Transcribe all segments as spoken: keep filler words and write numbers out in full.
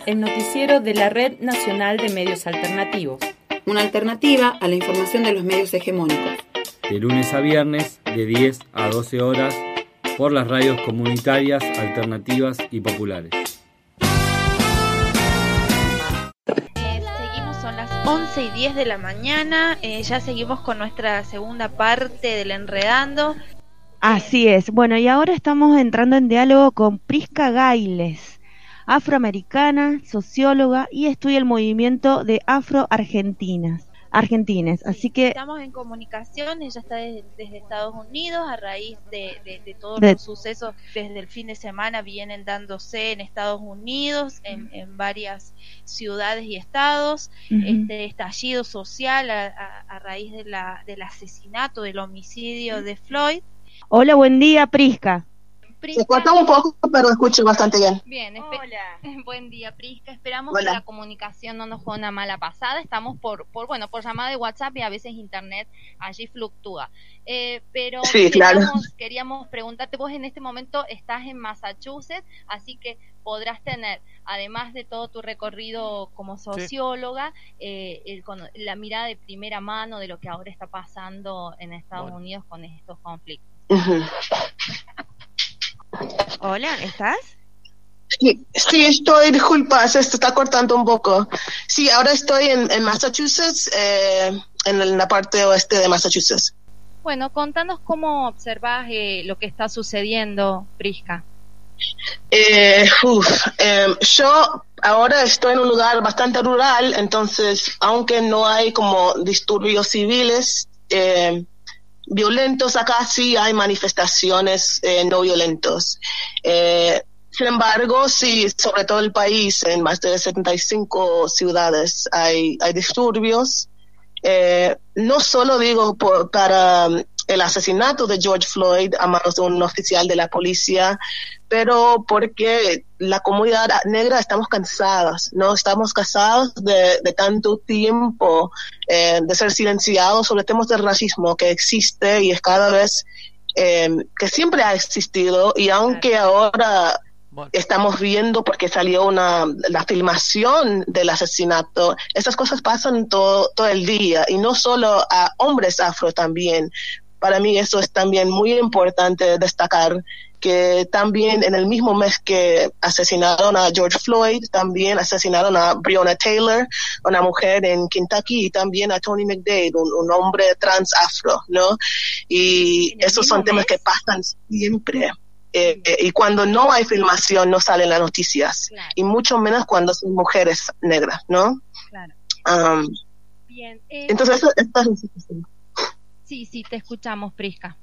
el noticiero de la Red Nacional de Medios Alternativos. Una alternativa a la información de los medios hegemónicos. De lunes a viernes, de diez a doce horas, por las radios comunitarias, alternativas y populares. once y diez de la mañana, eh, ya seguimos con nuestra segunda parte del Enredando. Así es, bueno, y ahora estamos entrando en diálogo con Prisca Gailes, afroamericana, socióloga y estudia el movimiento de afro-argentinas, argentines, así que... Estamos en comunicación, ella está desde, desde Estados Unidos a raíz de, de, de todos de... los sucesos desde el fin de semana vienen dándose en Estados Unidos, en, en varias ciudades y estados, uh-huh. este estallido social a, a, a raíz de la, del asesinato, del homicidio de Floyd. Hola, buen día, Prisca. Prisca. Se corta un poco, pero escucho bastante bien. Bien, espe- Hola. Buen día, Prisca. Esperamos Hola. que la comunicación no nos juegue una mala pasada. Estamos por, por bueno, por llamada de WhatsApp y a veces internet allí fluctúa. Eh, pero sí, queríamos, claro. queríamos preguntarte, vos en este momento estás en Massachusetts, así que podrás tener, además de todo tu recorrido como socióloga, sí. eh, el, con, la mirada de primera mano de lo que ahora está pasando en Estados bueno. Unidos con estos conflictos. Uh-huh. Hola, ¿estás? Sí, sí, estoy, disculpa, se está cortando un poco. Sí, ahora estoy en, en Massachusetts, eh, en la parte oeste de Massachusetts. Bueno, contanos cómo observás eh, lo que está sucediendo, Prisca. Eh, uf, eh, yo ahora estoy en un lugar bastante rural, entonces, aunque no hay como disturbios civiles, eh, violentos, acá sí hay manifestaciones eh, no violentos. Eh, sin embargo, sí, sobre todo el país, en más de setenta y cinco ciudades hay, hay disturbios. Eh, no solo digo por, para el asesinato de George Floyd a manos de un oficial de la policía, pero porque la comunidad negra estamos cansadas, ¿no? Estamos cansados de, de tanto tiempo eh, de ser silenciados sobre temas del racismo que existe y es cada vez eh, que siempre ha existido, y aunque ahora bueno. estamos viendo porque salió una la filmación del asesinato, estas cosas pasan todo, todo el día, y no solo a hombres afro también. Para mí eso es también muy importante destacar, que también en el mismo mes que asesinaron a George Floyd, también asesinaron a Breonna Taylor, una mujer en Kentucky, y también a Tony McDade, un, un hombre trans afro, ¿no? Y esos son temas mes? que pasan siempre. Eh, eh, y cuando no hay filmación no salen las noticias, claro. Y mucho menos cuando son mujeres negras, ¿no? Claro. Um, Bien. Eh, entonces, eso, esta es la situación. Sí, sí, te escuchamos, Prisca.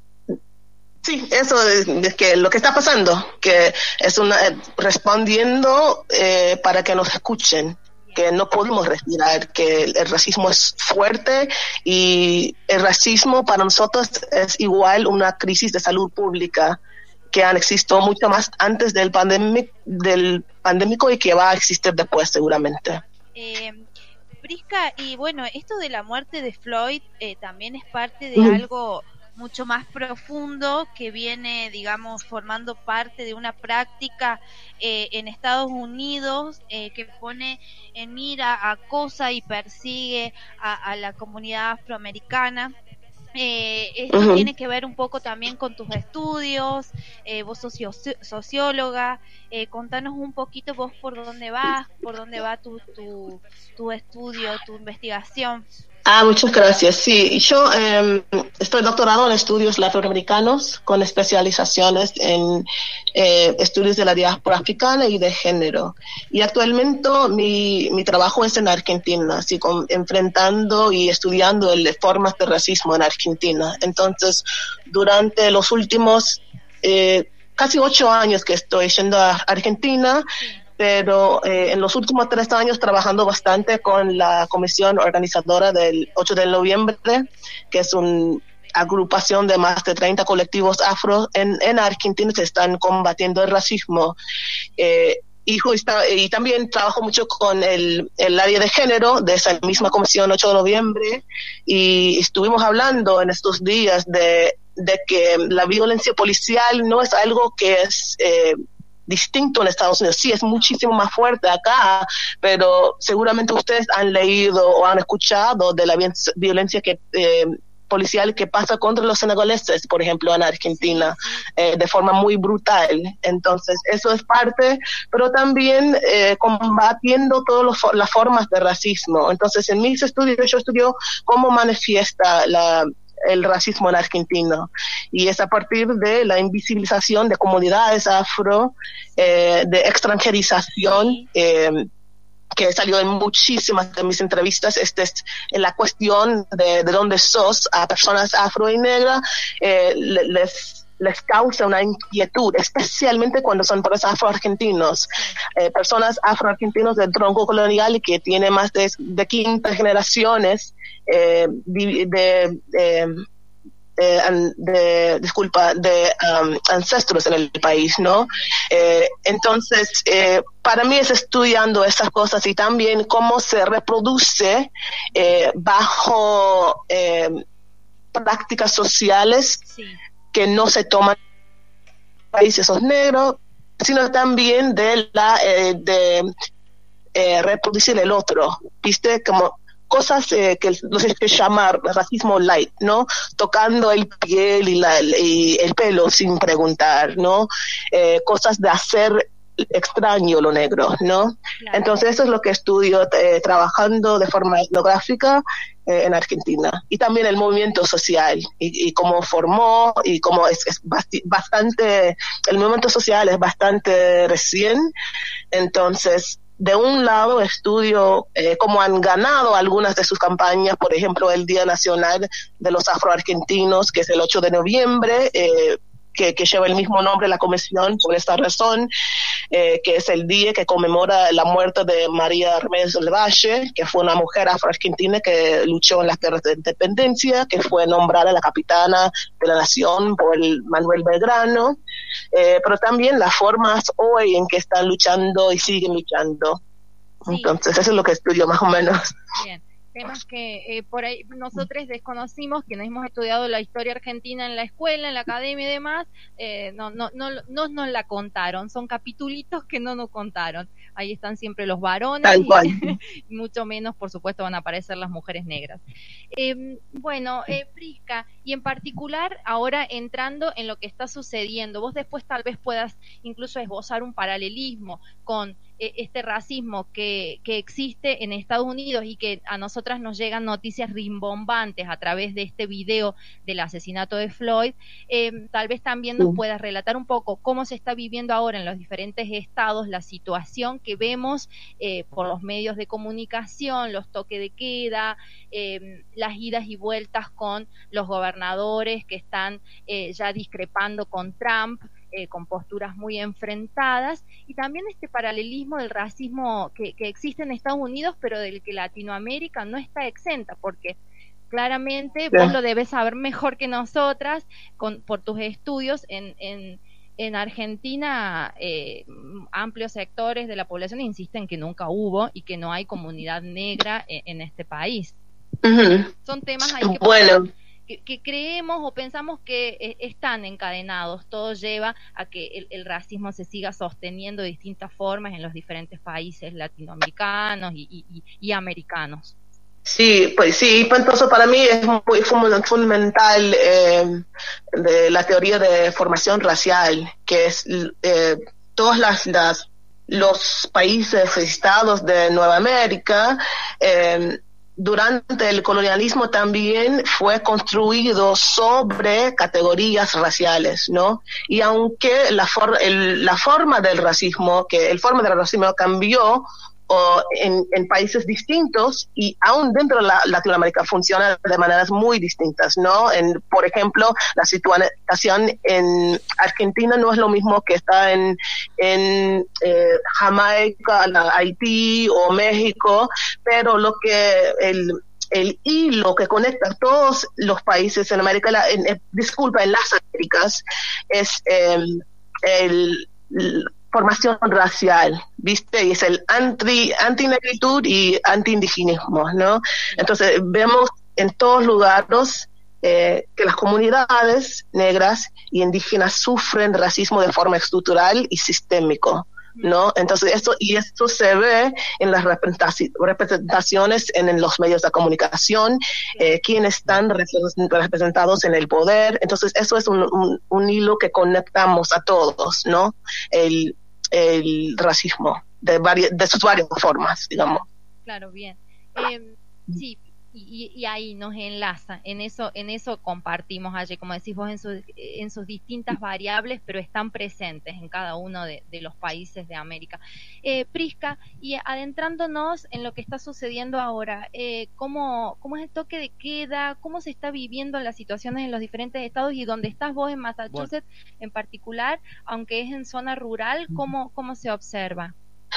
Sí, eso es, es que lo que está pasando, que es una eh, respondiendo eh, para que nos escuchen, que no podemos respirar, que el, el racismo es fuerte, y el racismo para nosotros es igual una crisis de salud pública que han existido mucho más antes del pandemic, del pandémico, y que va a existir después seguramente. Eh, Prisca, y bueno, esto de la muerte de Floyd eh, también es parte de mm. algo mucho más profundo que viene, digamos, formando parte de una práctica eh, en Estados Unidos eh, que pone en mira, acosa y persigue a, a la comunidad afroamericana. Eh, esto uh-huh. tiene que ver un poco también con tus estudios, eh, vos sos socio- socióloga, eh, contanos un poquito vos por dónde vas, por dónde va tu, tu, tu estudio, tu investigación. Ah, muchas gracias. Sí, yo eh, estoy doctorado en estudios latinoamericanos con especializaciones en eh, estudios de la diáspora africana y de género. Y actualmente mi, mi trabajo es en Argentina, así como enfrentando y estudiando el, formas de racismo en Argentina. Entonces, durante los últimos eh, casi ocho años que estoy yendo a Argentina, pero eh, en los últimos tres años trabajando bastante con la comisión organizadora del ocho de noviembre, que es una agrupación de más de treinta colectivos afro en, en Argentina que están combatiendo el racismo. Eh, y, justa, y también trabajo mucho con el, el área de género de esa misma comisión ocho de noviembre, y estuvimos hablando en estos días de, de que la violencia policial no es algo que es... Eh, distinto en Estados Unidos. Sí, es muchísimo más fuerte acá, pero seguramente ustedes han leído o han escuchado de la violencia que eh, policial que pasa contra los senegaleses, por ejemplo, en Argentina, eh, de forma muy brutal. Entonces, eso es parte, pero también eh, combatiendo todas las formas de racismo. Entonces, en mis estudios, yo estudio cómo manifiesta la, el racismo en Argentina, y es a partir de la invisibilización de comunidades afro, eh, de extranjerización, eh, que salió en muchísimas de mis entrevistas. Esta es la cuestión de, de dónde sos a personas afro y negras, eh, les, les causa una inquietud, especialmente cuando son personas afroargentinos, eh, personas afroargentinos del tronco colonial que tiene más de, de quince generaciones eh, de, de, de De, de, disculpa, de um, ancestros en el país, ¿no? Eh, entonces, eh, para mí es estudiando esas cosas y también cómo se reproduce eh, bajo eh, prácticas sociales sí. que no se toman en países negros, sino también de la eh, de eh, reproducir el otro, ¿viste? Como cosas eh, que no sé qué llamar racismo light, ¿no? Tocando el piel y, la, y el pelo sin preguntar, ¿no? Eh, cosas de hacer extraño lo negro, ¿no? Claro. Entonces eso es lo que estudio eh, trabajando de forma etnográfica eh, en Argentina. Y también el movimiento social y, y cómo formó y cómo es, es basti- bastante, el movimiento social es bastante recién. Entonces, de un lado estudio eh, cómo han ganado algunas de sus campañas, por ejemplo, el Día Nacional de los Afroargentinos, que es el ocho de noviembre, eh, que, que lleva el mismo nombre la comisión por esta razón, eh, que es el día que conmemora la muerte de María Remedios del Valle, que fue una mujer afroargentina que luchó en las guerras de independencia, que fue nombrada la capitana de la nación por el Manuel Belgrano, eh, pero también las formas hoy en que están luchando y siguen luchando. Sí. Entonces eso es lo que estudio más o menos. Bien. Temas que eh, por ahí nosotros desconocimos, quienes hemos estudiado la historia argentina en la escuela, en la academia y demás, eh, no, no, no, no nos la contaron, son capitulitos que no nos contaron. Ahí están siempre los varones y, y mucho menos, por supuesto, van a aparecer las mujeres negras. Eh, bueno, eh, Prisca, y en particular ahora entrando en lo que está sucediendo, vos después tal vez puedas incluso esbozar un paralelismo con eh, este racismo que, que existe en Estados Unidos y que a nosotras nos llegan noticias rimbombantes a través de este video del asesinato de Floyd. Eh, tal vez también nos puedas relatar un poco cómo se está viviendo ahora en los diferentes estados la situación que vemos eh, por los medios de comunicación, los toques de queda, eh, las idas y vueltas con los gobernadores que están eh, ya discrepando con Trump, eh, con posturas muy enfrentadas, y también este paralelismo del racismo que, que existe en Estados Unidos, pero del que Latinoamérica no está exenta, porque claramente yeah. vos lo debes saber mejor que nosotras con, por tus estudios en, en En Argentina, eh, amplios sectores de la población insisten que nunca hubo y que no hay comunidad negra en, en este país. Uh-huh. Son temas ahí que, bueno. que, que creemos o pensamos que eh, están encadenados. Todo lleva a que el, el racismo se siga sosteniendo de distintas formas en los diferentes países latinoamericanos y, y, y americanos. Sí, pues sí, entonces para mí es muy fundamental eh, de la teoría de formación racial, que es eh, todos las, las, los países, estados de Nueva América, eh, durante el colonialismo también fue construido sobre categorías raciales, ¿no? Y aunque la, for, el, la forma del racismo, que el forma del racismo cambió, o en, en países distintos, y aún dentro de la, Latinoamérica funciona de maneras muy distintas, ¿no? En, por ejemplo, la situación en Argentina no es lo mismo que está en, en eh, Jamaica, Haití o México, pero lo que el el hilo que conecta a todos los países en América, en, en, disculpa, en las Américas, es eh, el, el formación racial, ¿viste? Y es el anti, antinegritud y antiindigenismo, ¿no? Entonces vemos en todos lugares eh, que las comunidades negras y indígenas sufren racismo de forma estructural y sistémico, ¿no? Entonces esto y esto se ve en las representaciones en, en los medios de comunicación, eh, quienes están representados en el poder. Entonces eso es un, un, un hilo que conectamos a todos, ¿no? El, el racismo de varias de sus varias formas, digamos. Claro, bien. Eh, sí. Y, y ahí nos enlaza, en eso en eso compartimos allí, como decís vos, en, su, en sus distintas variables, pero están presentes en cada uno de, de los países de América. Eh, Prisca, y adentrándonos en lo que está sucediendo ahora, eh, ¿cómo, ¿cómo es el toque de queda? ¿Cómo se está viviendo las situaciones en los diferentes estados? Y donde estás vos en Massachusetts, bueno, en particular, aunque es en zona rural, ¿cómo, cómo se observa?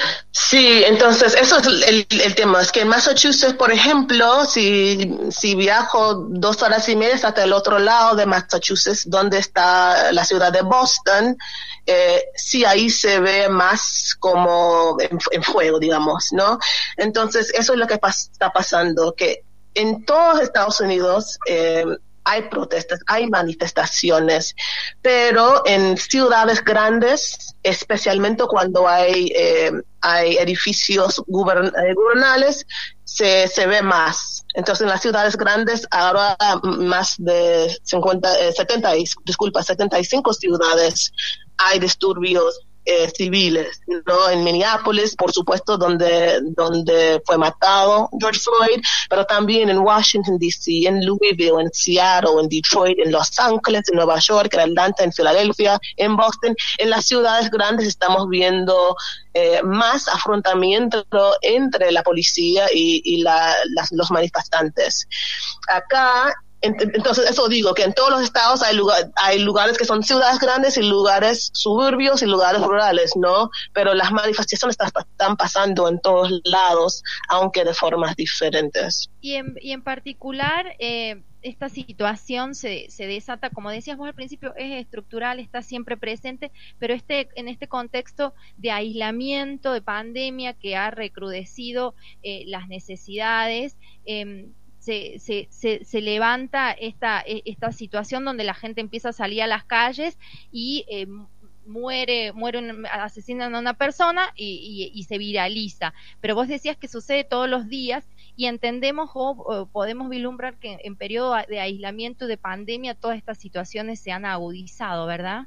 Sí, entonces eso es el, el tema, es que en Massachusetts, por ejemplo, si, si viajo dos horas y media hasta el otro lado de Massachusetts, donde está la ciudad de Boston, eh, sí ahí se ve más como en, en fuego, digamos, ¿no? Entonces eso es lo que pas, está pasando, que en todos Estados Unidos eh, hay protestas, hay manifestaciones, pero en ciudades grandes, especialmente cuando hay eh, hay edificios gubern gubernales, se, se ve más. Entonces en las ciudades grandes ahora más de cincuenta, eh, setenta, disculpa, setenta y cinco ciudades hay disturbios Eh, civiles, ¿no? En Minneapolis, por supuesto, donde donde fue matado George Floyd, pero también en Washington D C, en Louisville, en Seattle, en Detroit, en Los Ángeles, en Nueva York, en Atlanta, en Filadelfia, en Boston. En las ciudades grandes estamos viendo eh, más afrontamiento entre la policía y, y la, las, los manifestantes. Acá, entonces eso digo, que en todos los estados hay, lugar, hay lugares que son ciudades grandes y lugares suburbios y lugares rurales, ¿no? Pero las manifestaciones están, están pasando en todos lados, aunque de formas diferentes. Y en, y en particular, eh, esta situación se, se desata, como decías vos al principio, es estructural, está siempre presente, pero este en este contexto de aislamiento, de pandemia que ha recrudecido eh, las necesidades, eh, Se, se, se, se levanta esta, esta situación donde la gente empieza a salir a las calles y eh, muere, muere un, asesinan a una persona y, y, y se viraliza. Pero vos decías que sucede todos los días y entendemos o, o podemos vislumbrar que en periodo de aislamiento y de pandemia todas estas situaciones se han agudizado, ¿verdad?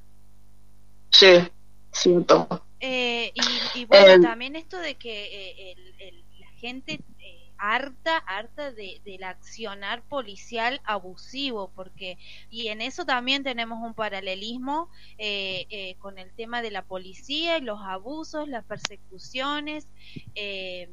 Sí, siento. Eh, y, y bueno, eh, también esto de que eh, el, el, la gente... Eh, harta, harta de, del accionar policial abusivo, porque y en eso también tenemos un paralelismo eh, eh, con el tema de la policía y los abusos, las persecuciones, eh,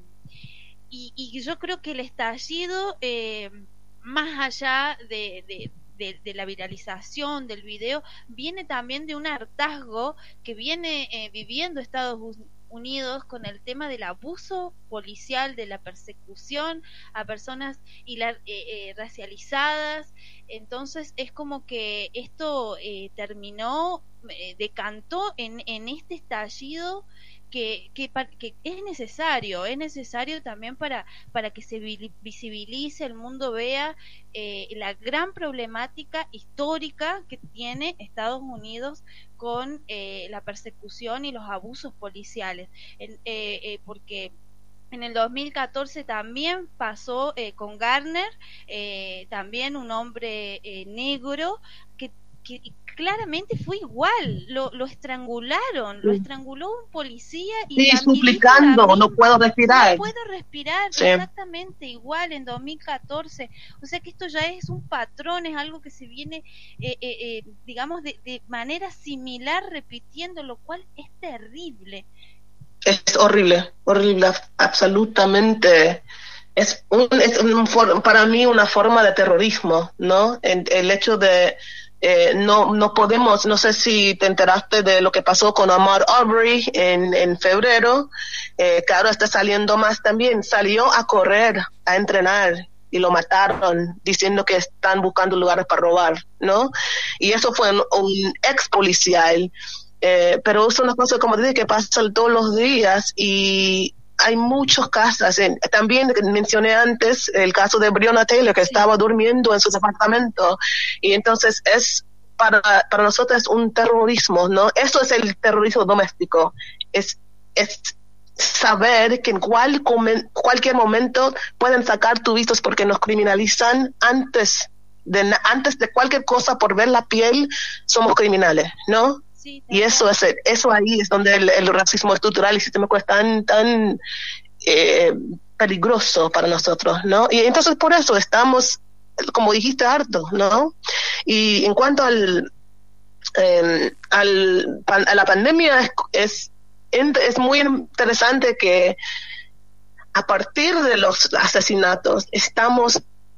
y, y yo creo que el estallido, eh, más allá de, de De, de la viralización del video, viene también de un hartazgo que viene eh, viviendo Estados Unidos con el tema del abuso policial, de la persecución a personas y la, eh, eh, racializadas. Entonces es como que esto eh, terminó, eh, decantó en, en este estallido Que, que, que es necesario, es necesario también para, para que se visibilice, el mundo vea eh, la gran problemática histórica que tiene Estados Unidos con eh, la persecución y los abusos policiales, eh, eh, porque en el dos mil catorce también pasó eh, con Garner, eh, también un hombre eh, negro que que claramente fue igual, lo, lo estrangularon, sí. Lo estranguló un policía y sí, suplicando, no puedo respirar. No puedo respirar, sí. Exactamente igual en dos mil catorce. O sea que esto ya es un patrón, es algo que se viene, eh, eh, eh, digamos, de, de manera similar repitiendo, lo cual es terrible. Es horrible, horrible, absolutamente. Es, un, es un, para mí una forma de terrorismo, ¿no? El, el hecho de Eh, no no podemos, no sé si te enteraste de lo que pasó con Ahmaud Arbery en, en febrero, eh, que ahora está saliendo más también, salió a correr, a entrenar y lo mataron diciendo que están buscando lugares para robar, ¿no? Y eso fue un, un ex policial, eh, pero es una cosa, como te dije, que pasa todos los días y hay muchos casos. En, también mencioné antes el caso de Breonna Taylor, que estaba durmiendo en su departamento, y entonces es para, para nosotros es un terrorismo, ¿no? Eso es el terrorismo doméstico. Es, es saber que en cual, cualquier momento pueden sacar tu vistos porque nos criminalizan antes de, antes de cualquier cosa. Por ver la piel somos criminales, ¿no? Sí, y eso es eso ahí es donde el, el racismo estructural y sistémico es tan tan eh, peligroso para nosotros, ¿no? Y entonces por eso estamos, como dijiste, hartos, ¿no? Y en cuanto al eh, al a la pandemia, es, es es muy interesante que a partir de los asesinatos estamos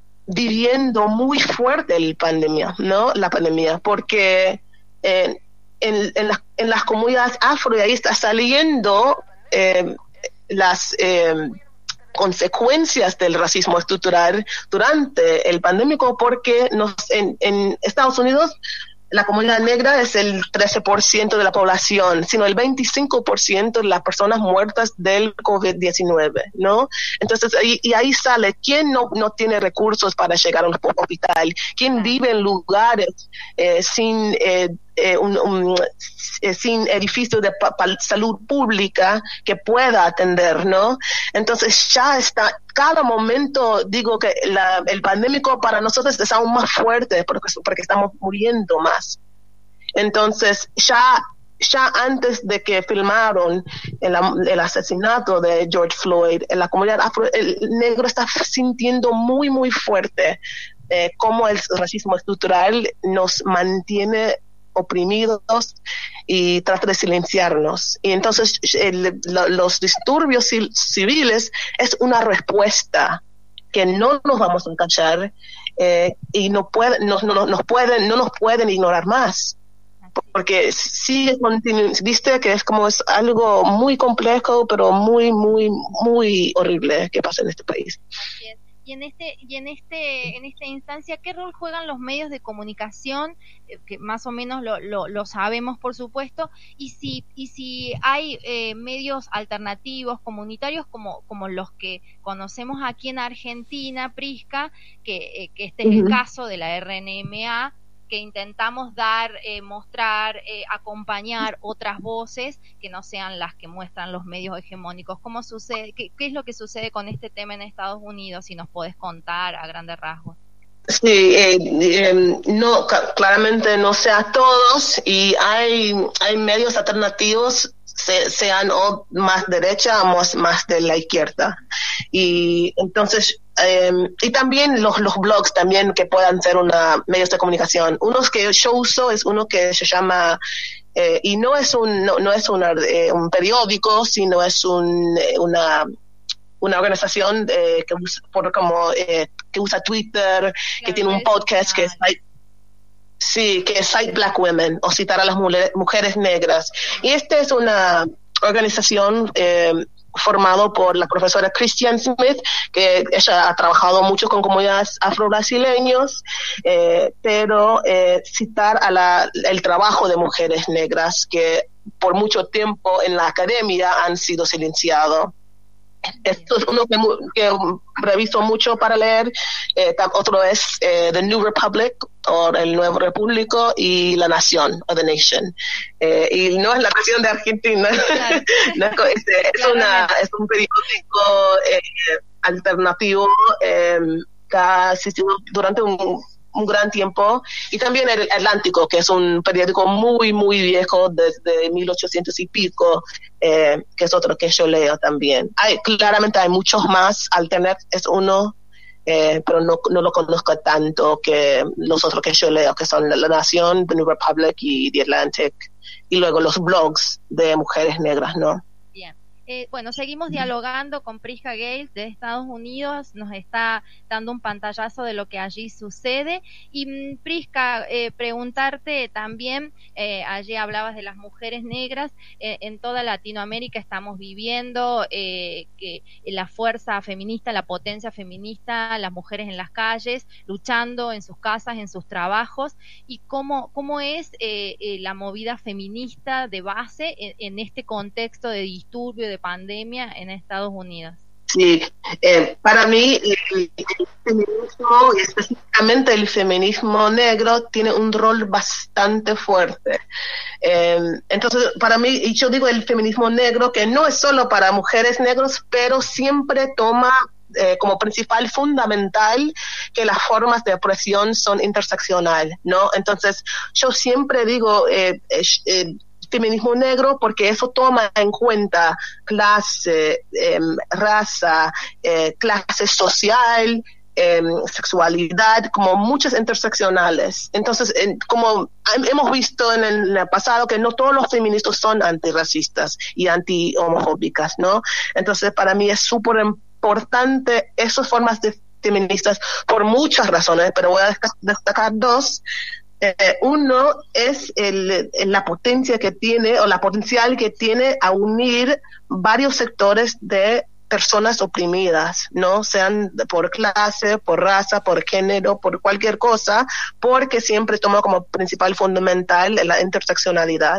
viviendo muy fuerte la pandemia, ¿no? La pandemia, porque eh, en, en, las, en las comunidades afro, y ahí está saliendo eh, las eh, consecuencias del racismo estructural durante el pandémico, porque nos, en, en Estados Unidos la comunidad negra es el trece por ciento de la población, sino el veinticinco por ciento de las personas muertas del COVID diecinueve, ¿no? Entonces, y, y ahí sale quién no, no tiene recursos para llegar a un hospital, quién vive en lugares eh, sin eh, eh, un, un, eh, sin edificios de pa- pa- salud pública que pueda atender, ¿no? Entonces ya está, cada momento digo que la, el pandémico para nosotros es aún más fuerte porque, porque estamos muriendo más. Entonces ya ya antes de que filmaron el, el asesinato de George Floyd, en la comunidad afro, el negro está sintiendo muy muy fuerte eh, cómo el racismo estructural nos mantiene oprimidos y trata de silenciarnos. Y entonces el, lo, los disturbios civiles es una respuesta que no nos vamos a callar eh, y no, puede, no, no, nos pueden, no nos pueden ignorar más. Porque sigue continu- viste que es como es algo muy complejo, pero muy, muy, muy horrible que pasa en este país. Así es. Y en este y en este en esta instancia, ¿qué rol juegan los medios de comunicación? Eh, que más o menos lo, lo, lo sabemos, por supuesto, y si y si hay eh, medios alternativos comunitarios como como los que conocemos aquí en Argentina, Prisca, que eh, que este es el caso de la R N M A, que intentamos dar, eh, mostrar, eh, acompañar otras voces que no sean las que muestran los medios hegemónicos. ¿Cómo sucede? ¿Qué, qué es lo que sucede con este tema en Estados Unidos? Si nos podés contar a grandes rasgos. Sí, eh, eh, no, claramente no sea todos, y hay, hay medios alternativos, se, sean o más derecha o más, más de la izquierda. Y entonces, eh, y también los, los blogs también que puedan ser una medios de comunicación. Uno que yo uso es uno que se llama, eh, y no es un, no, no es una, eh, un periódico, sino es un, eh, una, una organización eh, que usa, por como, eh, que usa Twitter, claro, que tiene un podcast que es, sí, que es Cite Black Women, o citar a las mujeres, mujeres negras. Y esta es una organización eh, formado por la profesora Christian Smith, que ella ha trabajado mucho con comunidades afro-brasileños, eh, pero eh, citar a la, el trabajo de mujeres negras que por mucho tiempo en la academia han sido silenciados. Esto es uno que, que reviso mucho para leer. Eh, otro es eh, The New Republic, o El Nuevo Repúblico, y La Nación, o The Nation. Eh, y no es la nación de Argentina. Claro. no, es, es, una, es un periódico eh, alternativo eh, que ha existido durante un, un gran tiempo. Y también El Atlántico, que es un periódico muy, muy viejo, desde mil ochocientos y pico, eh, que es otro que yo leo también. Hay, claramente hay muchos más. Alternet es uno, eh, pero no, no lo conozco tanto que los otros que yo leo, que son La Nación, The New Republic y The Atlantic, y luego los blogs de mujeres negras, ¿no? Bien. Eh, bueno, seguimos dialogando con Prisca Gales de Estados Unidos, nos está dando un pantallazo de lo que allí sucede. Y mm, Prisca, eh, preguntarte también, eh, allí hablabas de las mujeres negras, eh, en toda Latinoamérica estamos viviendo eh, que la fuerza feminista, la potencia feminista, las mujeres en las calles, luchando en sus casas, en sus trabajos, y cómo, cómo es eh, eh, la movida feminista de base en, en este contexto de disturbio, de de pandemia en Estados Unidos. Sí, eh, para mí el, el feminismo, y específicamente el feminismo negro, tiene un rol bastante fuerte. Eh, entonces, para mí, y yo digo el feminismo negro, que no es solo para mujeres negras, pero siempre toma eh, como principal fundamental que las formas de opresión son interseccional, ¿no? Entonces, yo siempre digo eh, eh, eh, feminismo negro porque eso toma en cuenta clase, eh, raza, eh, clase social, eh, sexualidad, como muchas interseccionales. Entonces, eh, como hemos visto en el, en el pasado, que no todos los feministas son antirracistas y anti-homofóbicas, ¿no? Entonces, para mí es súper importante esas formas de feministas por muchas razones, pero voy a destacar dos. Eh, uno es el, la potencia que tiene o la potencial que tiene a unir varios sectores de personas oprimidas, ¿no? Sean por clase, por raza, por género, por cualquier cosa, porque siempre toma como principal fundamental la interseccionalidad.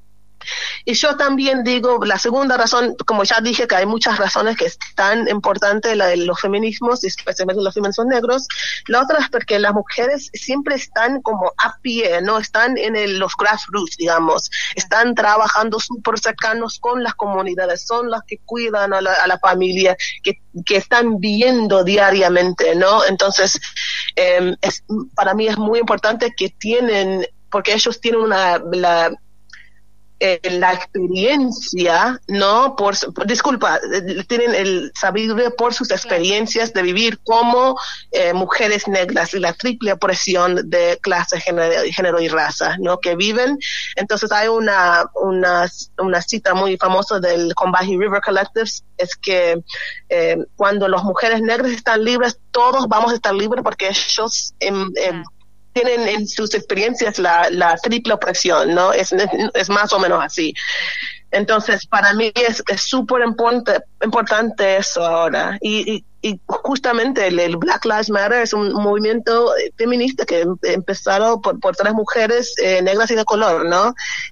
Y yo también digo, la segunda razón, como ya dije, que hay muchas razones que es tan importante la de los feminismos, y especialmente los feminismos negros. La otra es porque las mujeres siempre están como a pie, ¿no? Están en el, los grassroots, digamos. Están trabajando súper cercanos con las comunidades, son las que cuidan a la, a la familia, que, que están viendo diariamente, ¿no? Entonces, eh, es, para mí es muy importante que tienen, porque ellos tienen una... la Eh, la experiencia, ¿no? Por, por disculpa, eh, tienen el sabiduría por sus experiencias de vivir como eh, mujeres negras y la triple opresión de clase, género, género y raza, ¿no? Que viven. Entonces hay una, una, una cita muy famosa del Combahee River Collective, es que eh, cuando las mujeres negras están libres, todos vamos a estar libres porque ellos em, em, tienen en sus experiencias la, la triple opresión, ¿no? Es, es más o menos así. Entonces, para mí es súper importante, importante eso ahora. Y, y, y justamente el, el Black Lives Matter es un movimiento feminista que empezaron por, por tres mujeres eh, negras y de color, ¿no?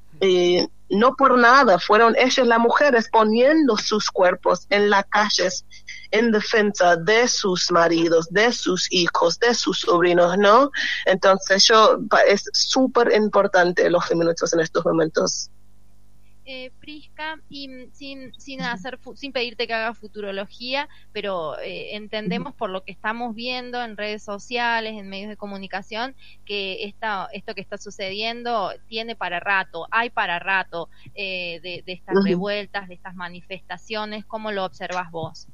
Y no por nada fueron ellas las mujeres poniendo sus cuerpos en las calles en defensa de sus maridos, de sus hijos, de sus sobrinos, ¿no? Entonces, yo es súper importante los feminismos en estos momentos. Eh, Prisca, y sin sin hacer sin pedirte que hagas futurología, pero eh, entendemos por lo que estamos viendo en redes sociales, en medios de comunicación, que esta, esto que está sucediendo tiene para rato, hay para rato eh, de, de estas uh-huh. revueltas, de estas manifestaciones. ¿Cómo lo observas vos?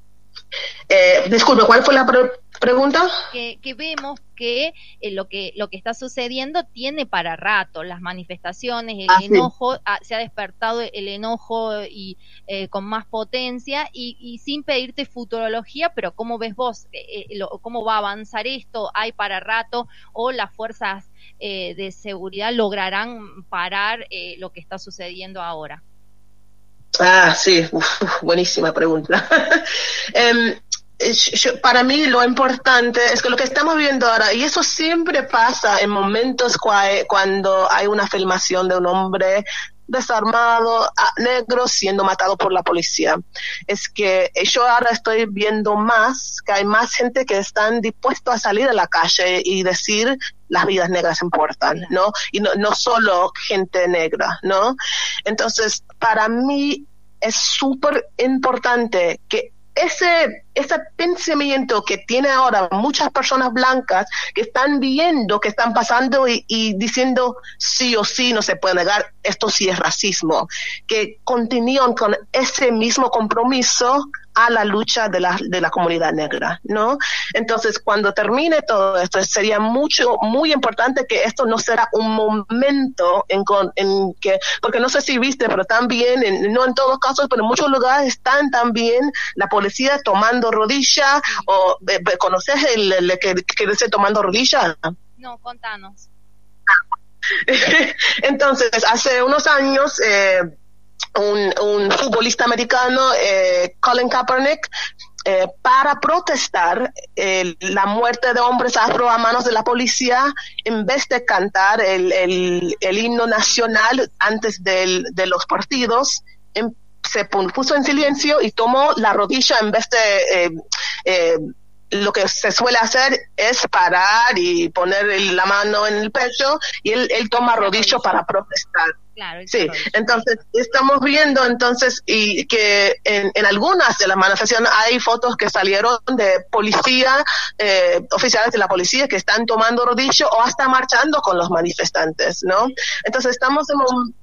Eh, disculpe, ¿cuál fue la pre- pregunta? Que, que vemos que eh, lo que lo que está sucediendo tiene para rato, las manifestaciones, el ah, enojo, sí. ah, se ha despertado el enojo y eh, con más potencia y, y sin pedirte futurología, pero ¿cómo ves vos? Eh, lo, ¿Cómo va a avanzar esto? ¿Hay para rato o las fuerzas eh, de seguridad lograrán parar eh, lo que está sucediendo ahora? Ah, sí, uf, uf, buenísima pregunta. um, yo, para mí lo importante es que lo que estamos viendo ahora, y eso siempre pasa en momentos cua- cuando hay una filmación de un hombre desarmado, negro, siendo matado por la policía, es que yo ahora estoy viendo más, que hay más gente que están dispuestos a salir a la calle y decir las vidas negras importan, ¿no? Y no, no solo gente negra, ¿no? Entonces, para mí es súper importante que ese, ese pensamiento que tiene ahora muchas personas blancas que están viendo, que están pasando y, y diciendo sí o sí, no se puede negar, esto sí es racismo, que continúen con ese mismo compromiso a la lucha de la, de la comunidad negra, ¿no? Entonces, cuando termine todo esto, sería mucho, muy importante que esto no será un momento en, en que, porque no sé si viste, pero también, en, no en todos casos, pero en muchos lugares están también la policía tomando rodilla, o ¿conoces el, el, el que, que dice tomando rodilla? No, contanos. Entonces, hace unos años, eh, Un, un futbolista americano, eh, Colin Kaepernick, eh, para protestar eh, la muerte de hombres afro a manos de la policía, en vez de cantar el, el, el himno nacional antes del, de los partidos, em, se puso en silencio y tomó la rodilla en vez de... Eh, eh, lo que se suele hacer es parar y poner la mano en el pecho, y él, él toma rodillo para protestar. Claro, sí, entonces estamos viendo entonces y que en, en algunas de las manifestaciones hay fotos que salieron de policía, eh, oficiales de la policía que están tomando rodillo o hasta marchando con los manifestantes, ¿no? Entonces estamos en un...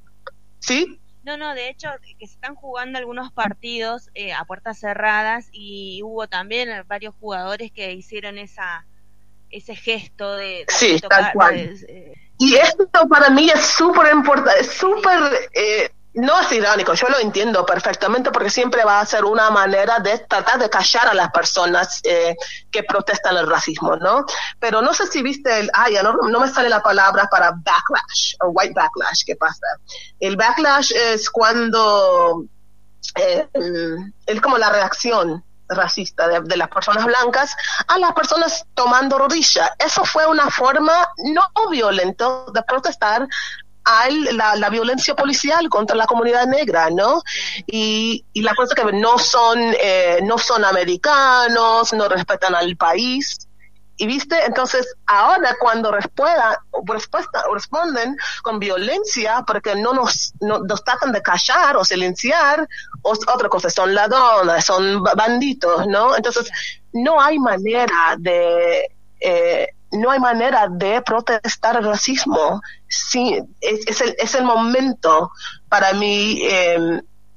¿Sí? No, no, de hecho, que se están jugando algunos partidos eh, a puertas cerradas, y hubo también varios jugadores que hicieron esa ese gesto de... de sí, tocar, tal cual. De, eh... Y esto para mí es súper importante, es súper... Eh, no es irónico, yo lo entiendo perfectamente, porque siempre va a ser una manera de tratar de callar a las personas eh, que protestan el racismo, ¿no? Pero no sé si viste el, ah, ya no, no me sale la palabra para backlash, o white backlash, ¿qué pasa? El backlash es cuando, eh, es como la reacción racista de, de las personas blancas a las personas tomando rodilla. Eso fue una forma no violenta de protestar a la, la violencia policial contra la comunidad negra, ¿no? Y, y la cosa que no son, eh, no son americanos, no respetan al país. Y viste, entonces ahora cuando respuesta, respuesta, responden con violencia porque no nos, no, nos tratan de callar o silenciar, o otra cosa, son ladrones, son banditos, ¿no? Entonces no hay manera de... Eh, no hay manera de protestar el racismo. Sí, es, es, el, es el momento para mí eh,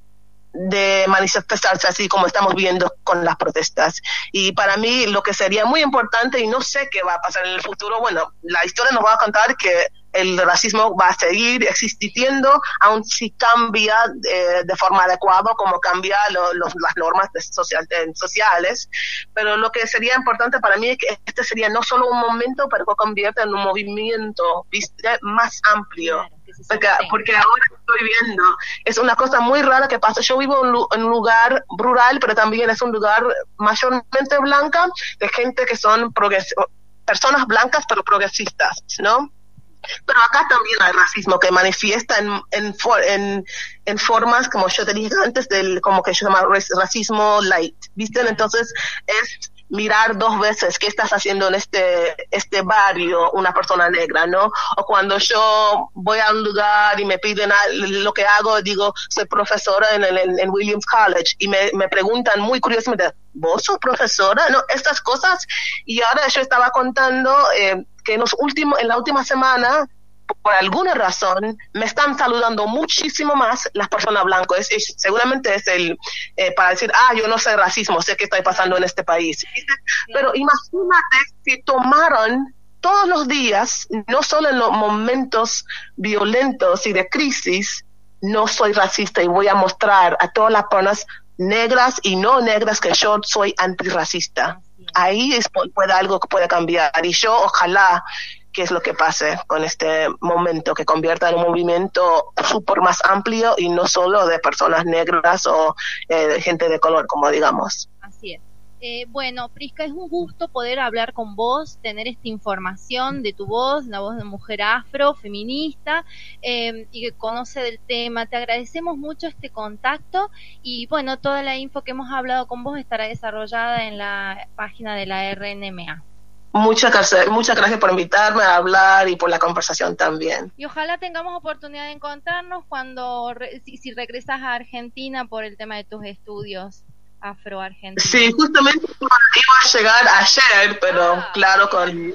de manifestarse así como estamos viendo con las protestas. Y para mí lo que sería muy importante, y no sé qué va a pasar en el futuro, bueno, la historia nos va a contar que el racismo va a seguir existiendo, aun si cambia eh, de forma adecuada, como cambia lo, los, las normas de social, de, sociales. Pero lo que sería importante para mí es que este sería no solo un momento, pero que convierte en un movimiento, ¿viste?, más amplio. Claro, porque, porque ahora estoy viendo, es una cosa muy rara que pasa. Yo vivo en un lugar rural, pero también es un lugar mayormente blanca, de gente que son progres- personas blancas pero progresistas, ¿no? Pero acá también hay racismo que manifiesta en, en, en, en formas, como yo te dije antes, del como que se llama racismo light, ¿viste? Entonces es mirar dos veces qué estás haciendo en este este barrio una persona negra, ¿no? O cuando yo voy a un lugar y me piden a, lo que hago, digo, soy profesora en, en, en Williams College, y me, me preguntan muy curiosamente, ¿vos sos profesora? No, estas cosas. Y ahora yo estaba contando eh, que en, los últimos, en la última semana, por alguna razón, me están saludando muchísimo más las personas blancas. Es, es, seguramente es el eh, para decir, ah, yo no sé racismo, sé qué está pasando en este país. Pero imagínate si tomaron todos los días, no solo en los momentos violentos y de crisis, no soy racista y voy a mostrar a todas las personas negras y no negras que yo soy antirracista. Ahí es puede algo que puede cambiar, y yo ojalá que es lo que pase con este momento, que convierta en un movimiento súper más amplio y no solo de personas negras o eh, de gente de color, como digamos. Así es. Eh, bueno, Prisca, es un gusto poder hablar con vos, tener esta información de tu voz, la voz de mujer afro, feminista, eh, y que conoce del tema. Te agradecemos mucho este contacto, y bueno, toda la info que hemos hablado con vos estará desarrollada en la página de la R N M A. Muchas gracias, muchas gracias por invitarme a hablar y por la conversación también. Y ojalá tengamos oportunidad de encontrarnos cuando re, si, si regresas a Argentina por el tema de tus estudios afro-argentinos. Sí, justamente iba a llegar ayer, pero ah, claro, con, con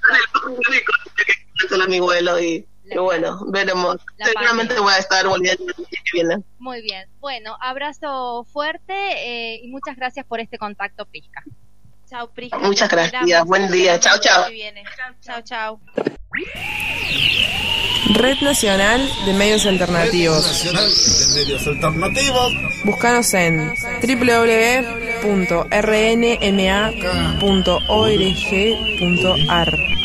el con mi vuelo y, y bueno, veremos. Seguramente voy a estar volviendo el día que viene. Muy bien. Bueno, abrazo fuerte eh, y muchas gracias por este contacto, Prisca. Chao, Prisca. Muchas gracias. Buen día. Chao, chao. Chao, chao. Red Nacional de Medios Alternativos. Red Nacional de Medios Alternativos. Búscanos en doble u doble u doble u punto r n m a punto org punto a r.